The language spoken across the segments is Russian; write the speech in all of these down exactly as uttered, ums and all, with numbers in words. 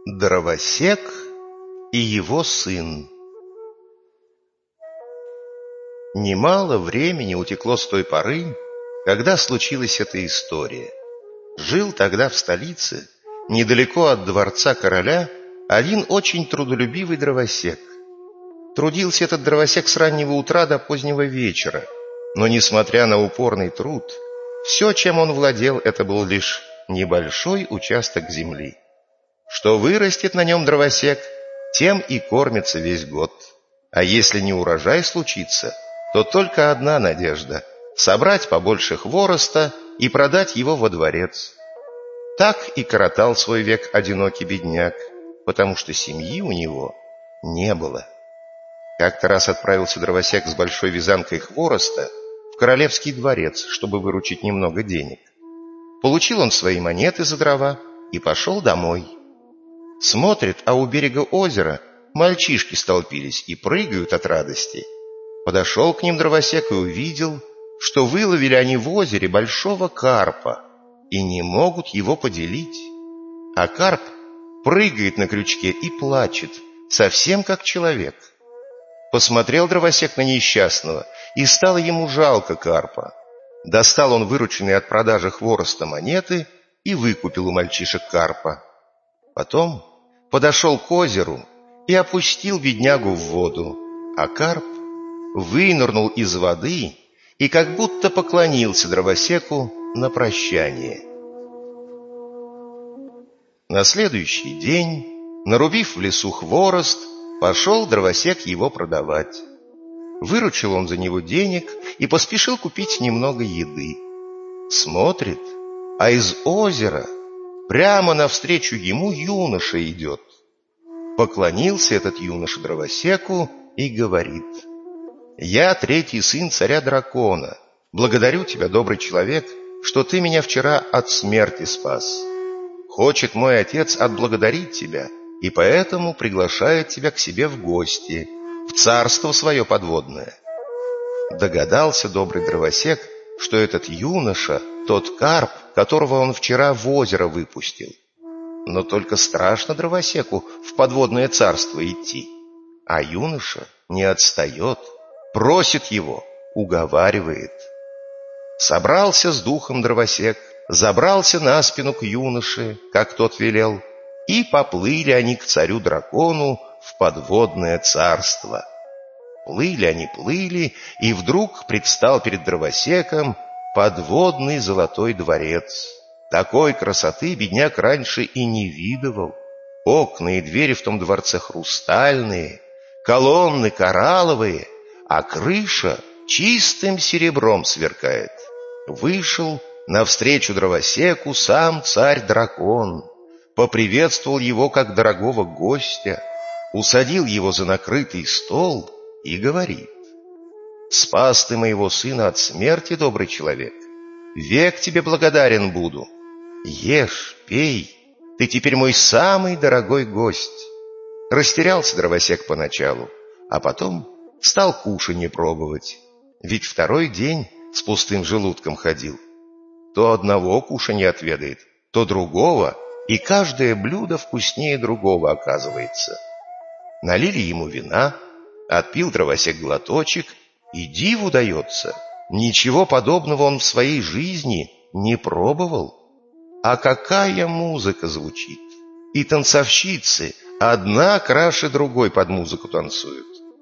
Дровосек и его сын. Немало времени утекло с той поры, когда случилась эта история. Жил тогда в столице, недалеко от дворца короля, один очень трудолюбивый дровосек. Трудился этот дровосек с раннего утра до позднего вечера, но, несмотря на упорный труд, все, чем он владел, это был лишь небольшой участок земли. Что вырастет на нем дровосек, тем и кормится весь год. А если не урожай случится, то только одна надежда — собрать побольше хвороста и продать его во дворец. Так и коротал свой век одинокий бедняк, потому что семьи у него не было. Как-то раз отправился дровосек с большой вязанкой хвороста в королевский дворец, чтобы выручить немного денег. Получил он свои монеты за дрова и пошел домой. Смотрит, а у берега озера мальчишки столпились и прыгают от радости. Подошел к ним дровосек и увидел, что выловили они в озере большого карпа и не могут его поделить. А карп прыгает на крючке и плачет, совсем как человек. Посмотрел дровосек на несчастного, и стало ему жалко карпа. Достал он вырученные от продажи хвороста монеты и выкупил у мальчишек карпа. Потом подошел к озеру и опустил беднягу в воду, а карп вынырнул из воды и как будто поклонился дровосеку на прощание. На следующий день, нарубив в лесу хворост, пошел дровосек его продавать. Выручил он за него денег и поспешил купить немного еды. Смотрит, а из озера прямо навстречу ему юноша идет. Поклонился этот юноша дровосеку и говорит: «Я третий сын царя-дракона. Благодарю тебя, добрый человек, что ты меня вчера от смерти спас. Хочет мой отец отблагодарить тебя, и поэтому приглашает тебя к себе в гости, в царство свое подводное». Догадался добрый дровосек, что этот юноша — тот карп, которого он вчера в озеро выпустил. Но только страшно дровосеку в подводное царство идти. А юноша не отстает, просит его, уговаривает. Собрался с духом дровосек, забрался на спину к юноше, как тот велел, и поплыли они к царю-дракону в подводное царство. Плыли они, плыли, и вдруг предстал перед дровосеком подводный золотой дворец. Такой красоты бедняк раньше и не видывал. Окна и двери в том дворце хрустальные, колонны коралловые, а крыша чистым серебром сверкает. Вышел навстречу дровосеку сам царь-дракон, поприветствовал его как дорогого гостя, усадил его за накрытый стол и говорит: «Спас ты моего сына от смерти, добрый человек. Век тебе благодарен буду. Ешь, пей, ты теперь мой самый дорогой гость». Растерялся дровосек поначалу, а потом стал кушанье пробовать. Ведь второй день с пустым желудком ходил. То одного кушанья отведает, то другого, и каждое блюдо вкуснее другого оказывается. Налили ему вина, отпил дровосек глоточек, и диву дается, ничего подобного он в своей жизни не пробовал. А какая музыка звучит! И танцовщицы одна краше другой под музыку танцуют.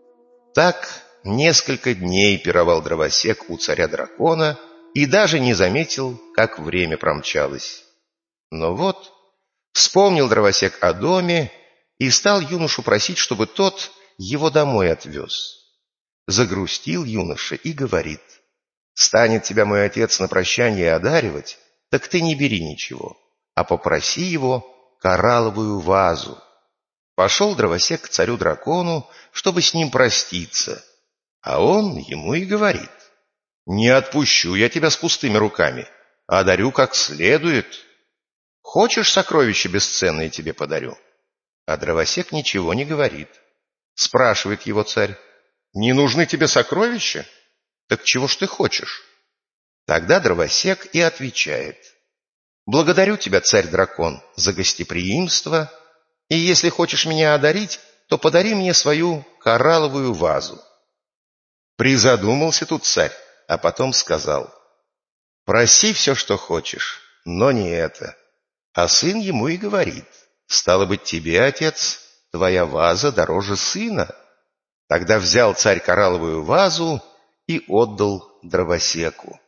Так несколько дней пировал дровосек у царя-дракона и даже не заметил, как время промчалось. Но вот вспомнил дровосек о доме и стал юношу просить, чтобы тот его домой отвез. Загрустил юноша и говорит: «Станет тебя мой отец на прощание одаривать, так ты не бери ничего, а попроси его коралловую вазу». Пошел дровосек к царю-дракону, чтобы с ним проститься, а он ему и говорит: «Не отпущу я тебя с пустыми руками, а одарю как следует. Хочешь, сокровища бесценные тебе подарю?» А дровосек ничего не говорит. Спрашивает его царь: «Не нужны тебе сокровища? Так чего ж ты хочешь?» Тогда дровосек и отвечает: «Благодарю тебя, царь-дракон, за гостеприимство, И если хочешь меня одарить, то подари мне свою коралловую вазу». Призадумался тут царь, а потом сказал: «Проси все, что хочешь, но не это». А сын ему и говорит: «Стало быть, тебе, отец, твоя ваза дороже сына». Тогда взял царь коралловую вазу и отдал дровосеку.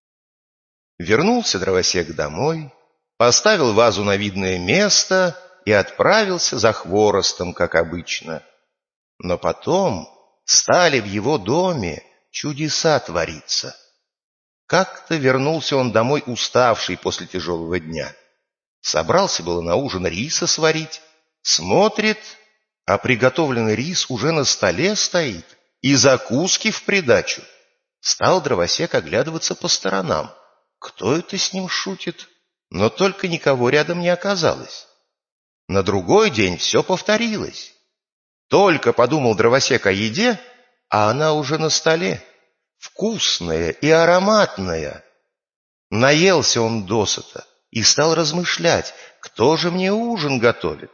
Вернулся дровосек домой, поставил вазу на видное место и отправился за хворостом, как обычно. Но потом стали в его доме чудеса твориться. Как-то вернулся он домой уставший после тяжелого дня. Собрался было на ужин риса сварить, смотрит, а приготовленный рис уже на столе стоит, и закуски в придачу. Стал дровосек оглядываться по сторонам. Кто это с ним шутит? Но только никого рядом не оказалось. На другой день все повторилось. Только подумал дровосек о еде, а она уже на столе, вкусная и ароматная. Наелся он досыта и стал размышлять, кто же мне ужин готовит.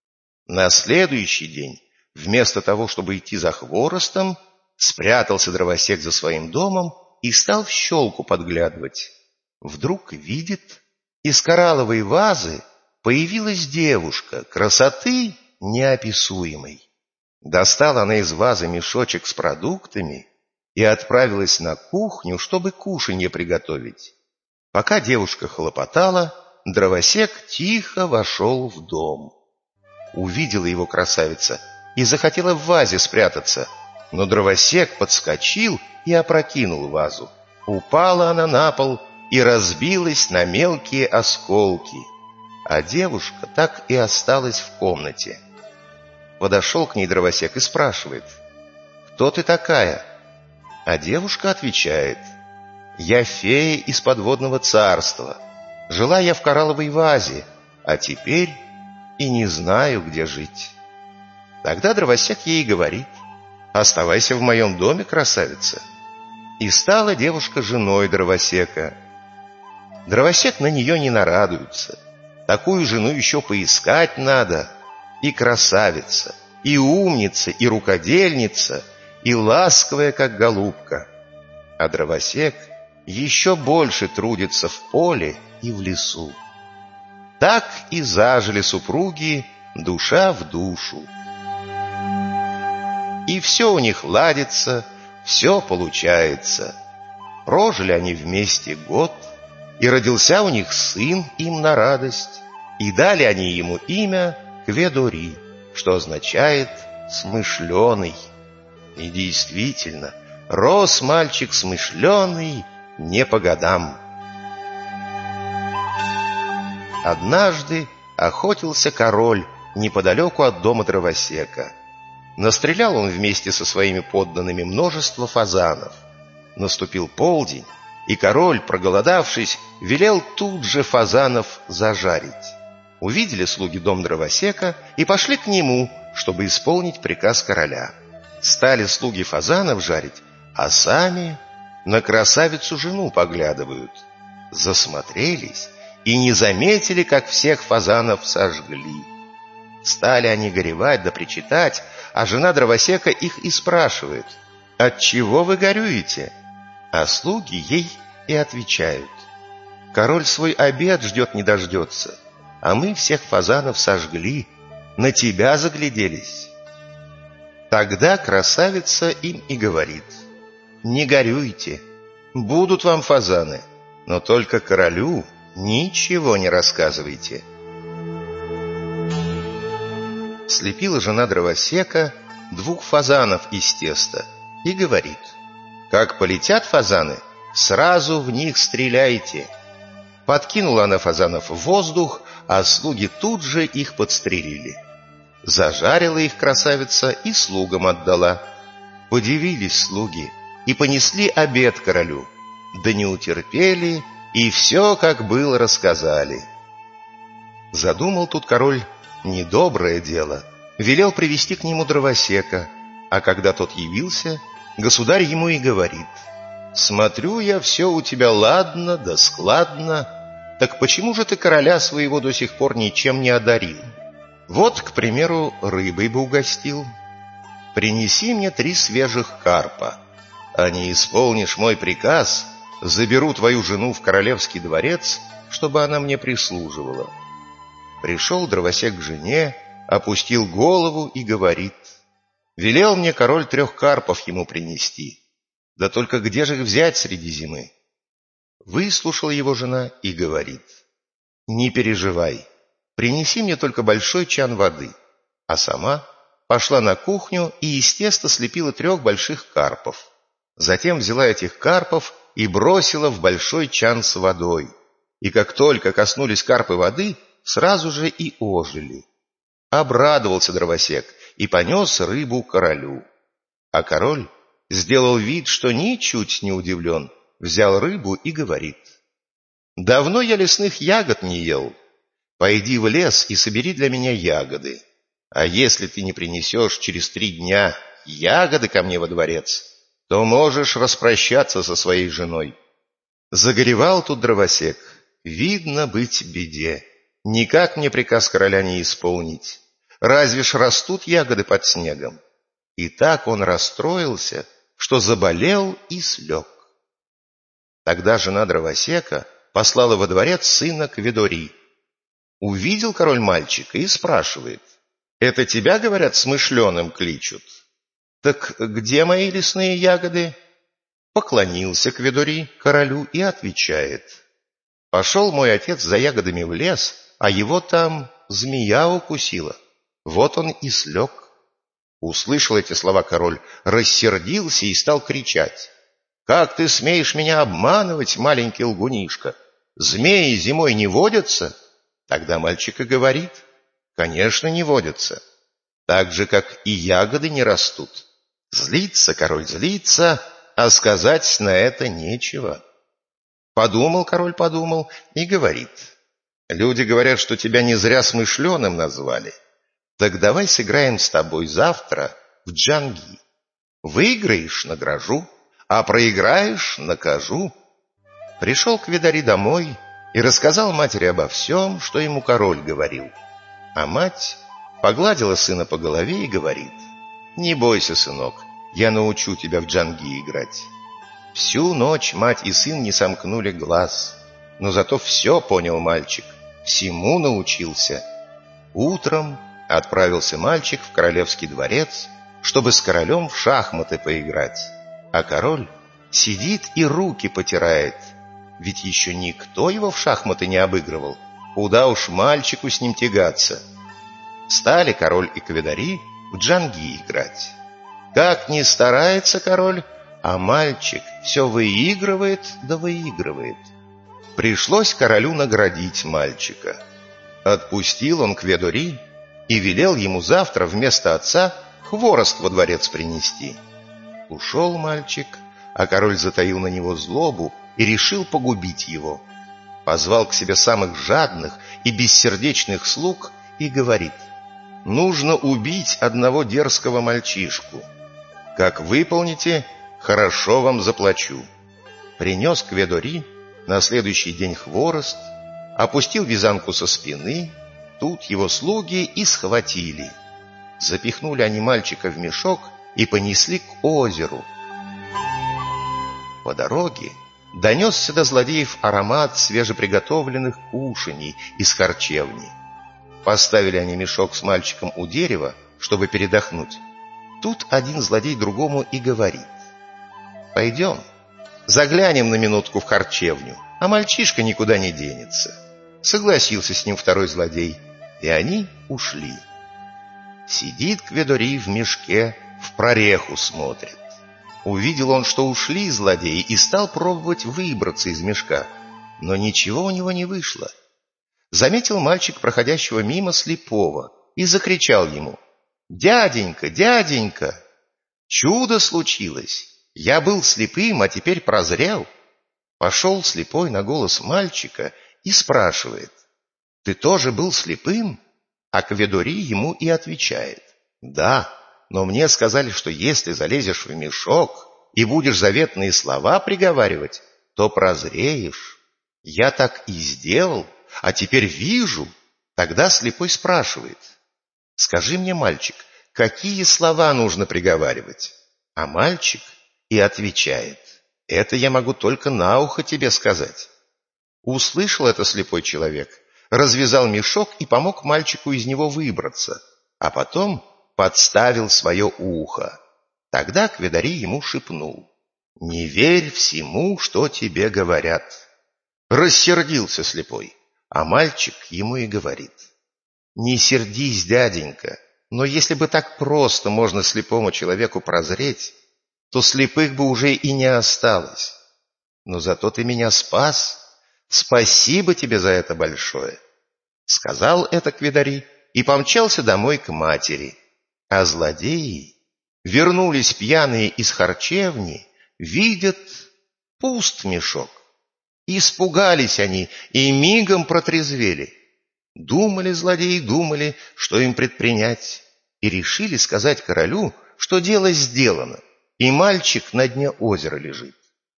На следующий день, вместо того, чтобы идти за хворостом, спрятался дровосек за своим домом и стал в щелку подглядывать. Вдруг видит, из коралловой вазы появилась девушка, красоты неописуемой. Достала она из вазы мешочек с продуктами и отправилась на кухню, чтобы кушанье приготовить. Пока девушка хлопотала, дровосек тихо вошел в дом. Увидела его красавица и захотела в вазе спрятаться, но дровосек подскочил и опрокинул вазу. Упала она на пол и разбилась на мелкие осколки, а девушка так и осталась в комнате. Подошел к ней дровосек и спрашивает: «Кто ты такая?» А девушка отвечает: «Я фея из подводного царства. Жила я в коралловой вазе, а теперь и не знаю, где жить». Тогда дровосек ей говорит: «Оставайся в моем доме, красавица». И стала девушка женой дровосека. Дровосек на нее не нарадуется. Такую жену еще поискать надо. И красавица, и умница, и рукодельница, и ласковая, как голубка. А дровосек еще больше трудится в поле и в лесу. Так и зажили супруги душа в душу. И все у них ладится, все получается. Прожили они вместе год, и родился у них сын им на радость, и дали они ему имя Кведори, что означает «смышленый». И действительно, рос мальчик смышленый не по годам. Однажды охотился король неподалеку от дома дровосека. Настрелял он вместе со своими подданными множество фазанов. Наступил полдень, и король, проголодавшись, велел тут же фазанов зажарить. Увидели слуги дом дровосека и пошли к нему, чтобы исполнить приказ короля. Стали слуги фазанов жарить, а сами на красавицу жену поглядывают. Засмотрелись и не заметили, как всех фазанов сожгли. Стали они горевать да причитать, а жена дровосека их и спрашивает: «Отчего вы горюете?» А слуги ей и отвечают: «Король свой обед ждет не дождется, а мы всех фазанов сожгли, на тебя загляделись». Тогда красавица им и говорит: «Не горюйте, будут вам фазаны, но только королю ничего не рассказывайте». Слепила жена дровосека двух фазанов из теста и говорит: «Как полетят фазаны, сразу в них стреляйте». Подкинула она фазанов в воздух, а слуги тут же их подстрелили. Зажарила их красавица и слугам отдала. Подивились слуги и понесли обед королю, да не утерпели и все, как было, рассказали. Задумал тут король недоброе дело, велел привести к нему дровосека, а когда тот явился, государь ему и говорит: «Смотрю я, все у тебя ладно да складно, так почему же ты короля своего до сих пор ничем не одарил?» Вот, к примеру, рыбой бы угостил. Принеси мне три свежих карпа, а не исполнишь мой приказ, заберу твою жену в королевский дворец, чтобы она мне прислуживала. Пришел дровосек к жене, опустил голову и говорит: велел мне король трех карпов ему принести. Да только где же их взять среди зимы? Выслушала его жена и говорит: не переживай, принеси мне только большой чан воды. А сама пошла на кухню и из теста слепила трех больших карпов. Затем взяла этих карпов и бросила в большой чан с водой. И как только коснулись карпы воды, сразу же и ожили. Обрадовался дровосек и понес рыбу королю. А король сделал вид, что ничуть не удивлен, взял рыбу и говорит: давно я лесных ягод не ел. Пойди в лес и собери для меня ягоды. А если ты не принесешь через три дня ягоды ко мне во дворец, то можешь распрощаться со своей женой. Загоревал тут дровосек. Видно быть беде. Никак мне приказ короля не исполнить. Разве ж растут ягоды под снегом? И так он расстроился, что заболел и слег. Тогда жена дровосека послала во дворец сына Кведори. Увидел король мальчика и спрашивает: это тебя, говорят, смышленым кличут? Так где мои лесные ягоды? Поклонился Кведори королю и отвечает: пошел мой отец за ягодами в лес, а его там змея укусила. Вот он и слег. Услышал эти слова король, рассердился и стал кричать: как ты смеешь меня обманывать, маленький лгунишка? Змеи зимой не водятся? Тогда мальчик и говорит: конечно, не водятся. Так же, как и ягоды не растут. Злится король, злится, а сказать на это нечего. Подумал король, подумал и говорит: люди говорят, что тебя не зря смышленым назвали. Так давай сыграем с тобой завтра в джанги. Выиграешь — награжу, а проиграешь — накажу. Пришел Кведори домой и рассказал матери обо всем, что ему король говорил. А мать погладила сына по голове и говорит: не бойся, сынок, я научу тебя в джанги играть. Всю ночь мать и сын не сомкнули глаз, но зато все понял мальчик, всему научился. Утром отправился мальчик в королевский дворец, чтобы с королем в шахматы поиграть. А король сидит и руки потирает, ведь еще никто его в шахматы не обыгрывал. Куда уж мальчику с ним тягаться. Стали король и Кведори в джанги играть. Как ни старается король, а мальчик все выигрывает да выигрывает. Пришлось королю наградить мальчика. Отпустил он Кведори и велел ему завтра вместо отца хворост во дворец принести. Ушел мальчик, а король затаил на него злобу и решил погубить его. Позвал к себе самых жадных и бессердечных слуг и говорит: нужно убить одного дерзкого мальчишку. Как выполните, хорошо вам заплачу. Принес Кведори на следующий день хворост, опустил вязанку со спины. Тут его слуги и схватили. Запихнули они мальчика в мешок и понесли к озеру. По дороге донесся до злодеев аромат свежеприготовленных кушаний из харчевни. Поставили они мешок с мальчиком у дерева, чтобы передохнуть. Тут один злодей другому и говорит: пойдем, заглянем на минутку в харчевню, а мальчишка никуда не денется. Согласился с ним второй злодей, и они ушли. Сидит Кведори в мешке, в прореху смотрит. Увидел он, что ушли злодеи, и стал пробовать выбраться из мешка, но ничего у него не вышло. Заметил мальчик проходящего мимо слепого и закричал ему: «Дяденька, дяденька, чудо случилось! Я был слепым, а теперь прозрел». Пошел слепой на голос мальчика и спрашивает: «Ты тоже был слепым?» А Кведори ему и отвечает: «Да, но мне сказали, что если залезешь в мешок и будешь заветные слова приговаривать, то прозреешь. Я так и сделал, а теперь вижу». Тогда слепой спрашивает: Скажи мне, мальчик, какие слова нужно приговаривать? А мальчик и отвечает: это я могу только на ухо тебе сказать. Услышал это слепой человек, развязал мешок и помог мальчику из него выбраться, а потом подставил свое ухо. Тогда Кведари ему шепнул: не верь всему, что тебе говорят. Рассердился слепой, а мальчик ему и говорит: не сердись, дяденька, но если бы так просто можно слепому человеку прозреть, то слепых бы уже и не осталось. Но зато ты меня спас. Спасибо тебе за это большое. Сказал это Кведари и помчался домой к матери. А злодеи вернулись пьяные из харчевни, видят — пуст мешок. Испугались они и мигом протрезвели. Думали злодеи, думали, что им предпринять, и решили сказать королю, что дело сделано, и мальчик на дне озера лежит.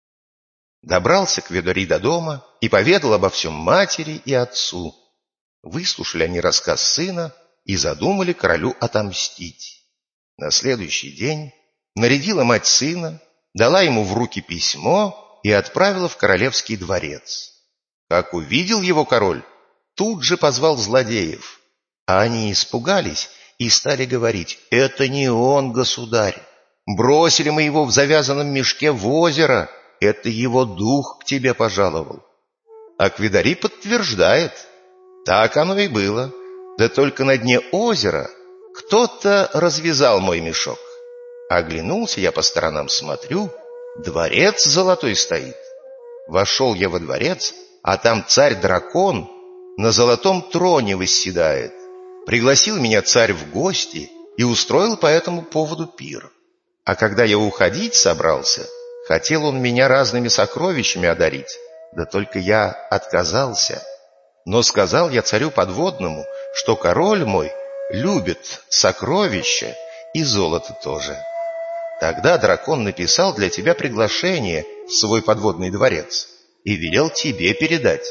Добрался Кведари до дома и поведал обо всем матери и отцу. Выслушали они рассказ сына и задумали королю отомстить. На следующий день нарядила мать сына, дала ему в руки письмо и отправила в королевский дворец. Как увидел его король, тут же позвал злодеев, а они испугались и стали говорить: это не он, государь, бросили мы его в завязанном мешке в озеро, это его дух к тебе пожаловал. А Кведари подтверждает: так оно и было, да только на дне озера кто-то развязал мой мешок. Оглянулся я по сторонам, смотрю, дворец золотой стоит. Вошел я во дворец, а там царь-дракон на золотом троне восседает. Пригласил меня царь в гости и устроил по этому поводу пир. А когда я уходить собрался, хотел он меня разными сокровищами одарить, да только я отказался. Но сказал я царю подводному, что король мой любит сокровища и золото тоже. Тогда дракон написал для тебя приглашение в свой подводный дворец и велел тебе передать.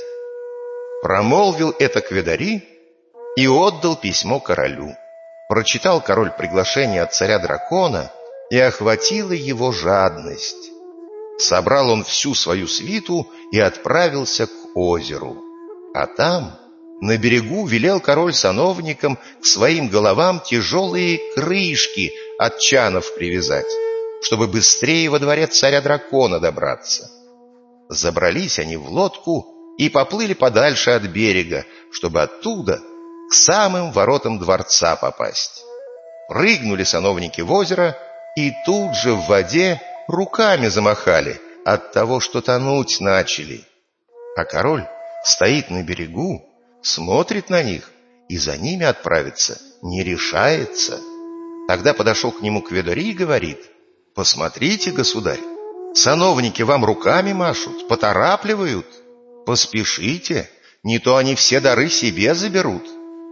Промолвил это Кведари и отдал письмо королю. Прочитал король приглашение от царя-дракона, и охватила его жадность. Собрал он всю свою свиту и отправился к озеру. А там, на берегу, велел король сановникам к своим головам тяжелые крышки от чанов привязать, чтобы быстрее во дворец царя-дракона добраться. Забрались они в лодку и поплыли подальше от берега, чтобы оттуда к самым воротам дворца попасть. Прыгнули сановники в озеро и тут же в воде руками замахали от того, что тонуть начали. А король стоит на берегу, смотрит на них и за ними отправиться не решается. Тогда подошел к нему Кведари и говорит: посмотрите, государь, сановники вам руками машут, поторапливают. Поспешите, не то они все дары себе заберут.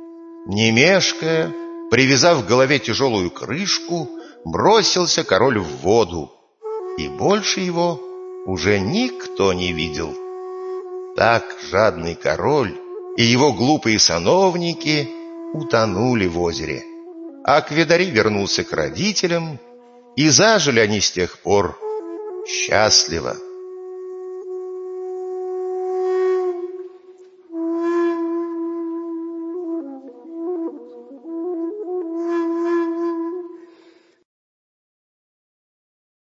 Не мешкая, привязав к голове тяжелую крышку, бросился король в воду, и больше его уже никто не видел. Так жадный король и его глупые сановники утонули в озере, а Кведари вернулся к родителям, и зажили они с тех пор счастливо.